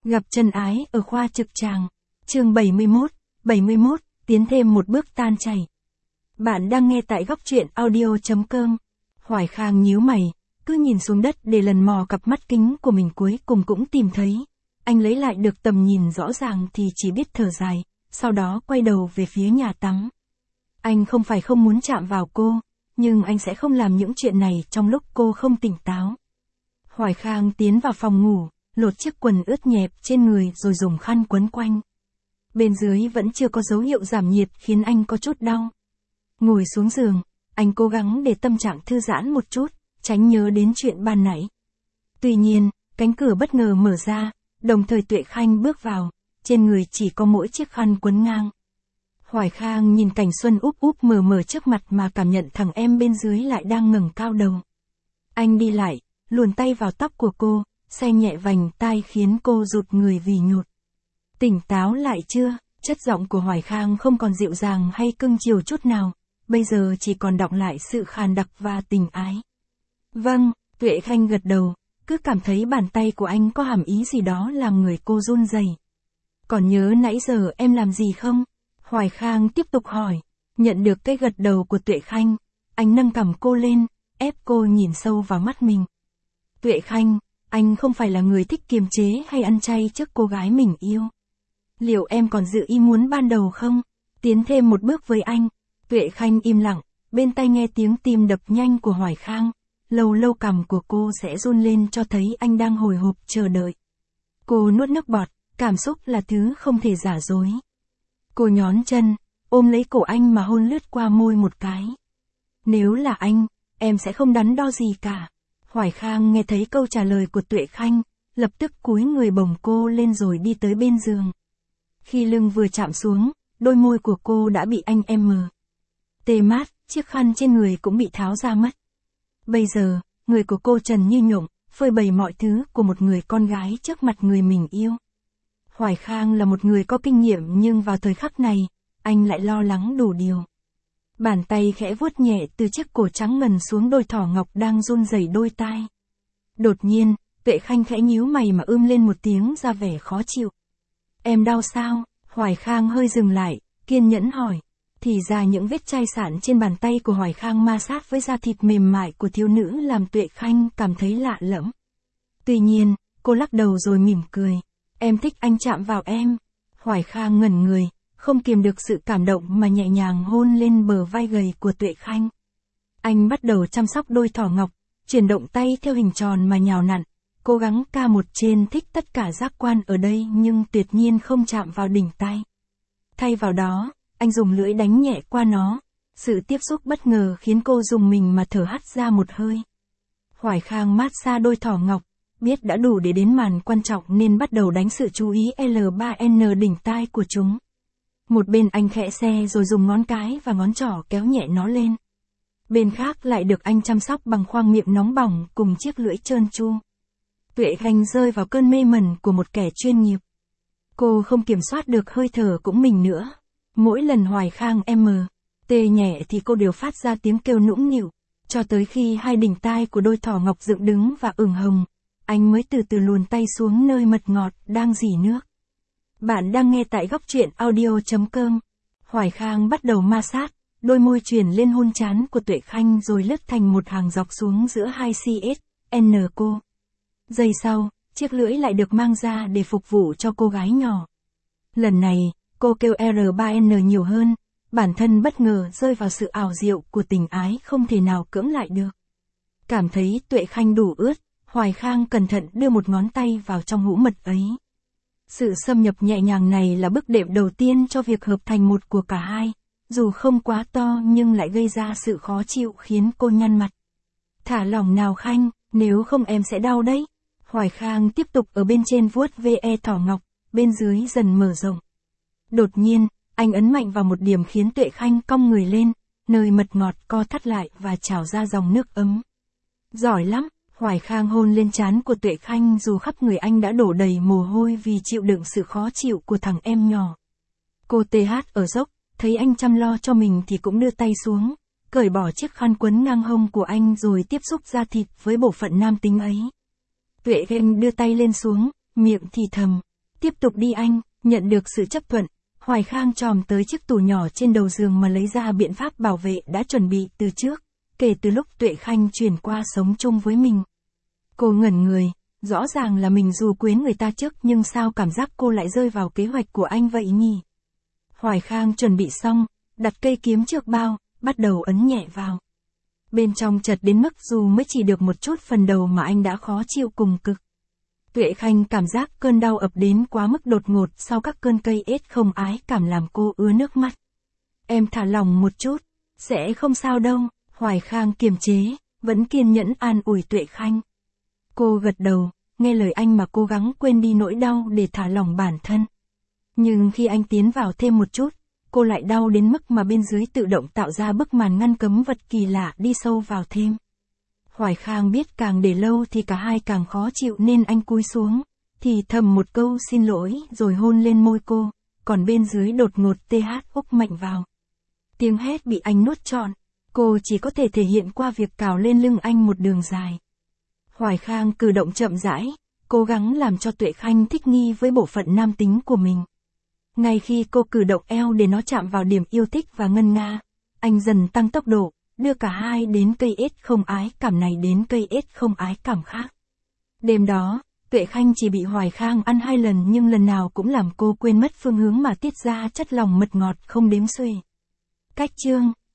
Gặp chân ái ở khoa trực tràng. Chương 71, tiến thêm một bước tan chảy. Bạn đang nghe tại góc truyện audio.com. Hoài Khang nhíu mày, cứ nhìn xuống đất để lần mò cặp mắt kính của mình cuối cùng cũng tìm thấy. Anh lấy lại được tầm nhìn rõ ràng thì chỉ biết thở dài, sau đó quay đầu về phía nhà tắm. Anh không phải không muốn chạm vào cô, nhưng anh sẽ không làm những chuyện này trong lúc cô không tỉnh táo. Hoài Khang tiến vào phòng ngủ, lột chiếc quần ướt nhẹp trên người rồi dùng khăn quấn quanh. Bên dưới vẫn chưa có dấu hiệu giảm nhiệt khiến anh có chút đau. Ngồi xuống giường, anh cố gắng để tâm trạng thư giãn một chút, tránh nhớ đến chuyện ban nãy. Tuy nhiên, cánh cửa bất ngờ mở ra, đồng thời Tuệ Khanh bước vào, trên người chỉ có mỗi chiếc khăn quấn ngang. Hoài Khang nhìn cảnh xuân úp úp mờ mờ trước mặt mà cảm nhận thằng em bên dưới lại đang ngẩng cao đầu. Anh đi lại, luồn tay vào tóc của cô, xe nhẹ vành tai khiến cô rụt người vì nhột. Tỉnh táo lại chưa? Chất giọng của Hoài Khang không còn dịu dàng hay cưng chiều chút nào, bây giờ chỉ còn đọng lại sự khàn đặc và tình ái. Vâng, Tuệ Khanh gật đầu, cứ cảm thấy bàn tay của anh có hàm ý gì đó làm người cô run rẩy. Còn nhớ nãy giờ em làm gì không? Hoài Khang tiếp tục hỏi. Nhận được cái gật đầu của Tuệ Khanh, anh nâng cằm cô lên, ép cô nhìn sâu vào mắt mình. Tuệ Khanh, anh không phải là người thích kiềm chế hay ăn chay trước cô gái mình yêu. Liệu em còn giữ ý muốn ban đầu không? Tiến thêm một bước với anh. Tuệ Khanh im lặng, bên tai nghe tiếng tim đập nhanh của Hoài Khang. Lâu lâu cằm của cô sẽ run lên cho thấy anh đang hồi hộp chờ đợi. Cô nuốt nước bọt, cảm xúc là thứ không thể giả dối. Cô nhón chân, ôm lấy cổ anh mà hôn lướt qua môi một cái. Nếu là anh, em sẽ không đắn đo gì cả. Hoài Khang nghe thấy câu trả lời của Tuệ Khanh, lập tức cúi người bồng cô lên rồi đi tới bên giường. Khi lưng vừa chạm xuống, đôi môi của cô đã bị anh tê mát, chiếc khăn trên người cũng bị tháo ra mất. Bây giờ, người của cô trần như nhộng, phơi bày mọi thứ của một người con gái trước mặt người mình yêu. Hoài Khang là một người có kinh nghiệm nhưng vào thời khắc này, anh lại lo lắng đủ điều. Bàn tay khẽ vuốt nhẹ từ chiếc cổ trắng ngần xuống đôi thỏ ngọc đang run rẩy đôi tai. Đột nhiên, Tuệ Khanh khẽ nhíu mày mà ưm lên một tiếng ra vẻ khó chịu. Em đau sao? Hoài Khang hơi dừng lại, kiên nhẫn hỏi. Thì ra những vết chai sạn trên bàn tay của Hoài Khang ma sát với da thịt mềm mại của thiếu nữ làm Tuệ Khanh cảm thấy lạ lẫm. Tuy nhiên, cô lắc đầu rồi mỉm cười. Em thích anh chạm vào em. Hoài Khang ngẩn người, không kiềm được sự cảm động mà nhẹ nhàng hôn lên bờ vai gầy của Tuệ Khanh. Anh bắt đầu chăm sóc đôi thỏ ngọc, chuyển động tay theo hình tròn mà nhào nặn, cố gắng ca một trên thích tất cả giác quan ở đây nhưng tuyệt nhiên không chạm vào đỉnh tay. Thay vào đó, anh dùng lưỡi đánh nhẹ qua nó, sự tiếp xúc bất ngờ khiến cô rùng mình mà thở hắt ra một hơi. Hoài Khang mát xa đôi thỏ ngọc, biết đã đủ để đến màn quan trọng nên bắt đầu đánh sự chú ý L3N đỉnh tai của chúng. Một bên anh khẽ xe rồi dùng ngón cái và ngón trỏ kéo nhẹ nó lên. Bên khác lại được anh chăm sóc bằng khoang miệng nóng bỏng cùng chiếc lưỡi trơn tru. Tuệ Khanh rơi vào cơn mê mẩn của một kẻ chuyên nghiệp. Cô không kiểm soát được hơi thở cũng mình nữa. Mỗi lần Hoài Khang tê nhẹ thì cô đều phát ra tiếng kêu nũng nịu, cho tới khi hai đỉnh tai của đôi thỏ ngọc dựng đứng và ửng hồng, anh mới từ từ luồn tay xuống nơi mật ngọt đang rỉ nước. Bạn đang nghe tại góc truyện audio.com. Hoài Khang bắt đầu ma sát, đôi môi truyền lên hôn trán của Tuệ Khanh rồi lướt thành một hàng dọc xuống giữa hai CSN cô. Giây sau, chiếc lưỡi lại được mang ra để phục vụ cho cô gái nhỏ. Lần này, cô kêu R3N nhiều hơn, bản thân bất ngờ rơi vào sự ảo diệu của tình ái không thể nào cưỡng lại được. Cảm thấy Tuệ Khanh đủ ướt, Hoài Khang cẩn thận đưa một ngón tay vào trong hũ mật ấy. Sự xâm nhập nhẹ nhàng này là bước đệm đầu tiên cho việc hợp thành một của cả hai, dù không quá to nhưng lại gây ra sự khó chịu khiến cô nhăn mặt. Thả lỏng nào Khanh, nếu không em sẽ đau đấy. Hoài Khang tiếp tục ở bên trên vuốt ve thỏ ngọc, bên dưới dần mở rộng. Đột nhiên, anh ấn mạnh vào một điểm khiến Tuệ Khanh cong người lên, nơi mật ngọt co thắt lại và trào ra dòng nước ấm. Giỏi lắm, Hoài Khang hôn lên trán của Tuệ Khanh dù khắp người anh đã đổ đầy mồ hôi vì chịu đựng sự khó chịu của thằng em nhỏ. Cô TH ở dốc, thấy anh chăm lo cho mình thì cũng đưa tay xuống, cởi bỏ chiếc khăn quấn ngang hông của anh rồi tiếp xúc da thịt với bộ phận nam tính ấy. Tuệ Khanh đưa tay lên xuống, miệng thì thầm, Tiếp tục đi anh, nhận được sự chấp thuận. Hoài Khang chồm tới chiếc tủ nhỏ trên đầu giường mà lấy ra biện pháp bảo vệ đã chuẩn bị từ trước, kể từ lúc Tuệ Khanh chuyển qua sống chung với mình. Cô ngẩn người, rõ ràng là mình dù quyến người ta trước nhưng sao cảm giác cô lại rơi vào kế hoạch của anh vậy nhỉ? Hoài Khang chuẩn bị xong, đặt cây kiếm trước bao, bắt đầu ấn nhẹ vào. Bên trong chật đến mức dù mới chỉ được một chút phần đầu mà anh đã khó chịu cùng cực. Tuệ Khanh cảm giác cơn đau ập đến quá mức đột ngột sau các cơn cây ết không ái cảm làm cô ứa nước mắt. Em thả lỏng một chút, sẽ không sao đâu, Hoài Khang kiềm chế, vẫn kiên nhẫn an ủi Tuệ Khanh. Cô gật đầu, nghe lời anh mà cố gắng quên đi nỗi đau để thả lỏng bản thân. Nhưng khi anh tiến vào thêm một chút, cô lại đau đến mức mà bên dưới tự động tạo ra bức màn ngăn cấm vật kỳ lạ đi sâu vào thêm. Hoài Khang biết càng để lâu thì cả hai càng khó chịu nên anh cúi xuống, thì thầm một câu xin lỗi rồi hôn lên môi cô, còn bên dưới đột ngột TH úc mạnh vào. Tiếng hét bị anh nuốt trọn, cô chỉ có thể thể hiện qua việc cào lên lưng anh một đường dài. Hoài Khang cử động chậm rãi, cố gắng làm cho Tuệ Khanh thích nghi với bộ phận nam tính của mình. Ngay khi cô cử động eo để nó chạm vào điểm yêu thích và ngân nga, anh dần tăng tốc độ, đưa cả hai đến cây ết không ái cảm này đến cây ết không ái cảm khác. Đêm đó, Tuệ Khanh chỉ bị Hoài Khang ăn 2 lần nhưng lần nào cũng làm cô quên mất phương hướng mà tiết ra chất lòng mật ngọt không đếm xuể. Cách chương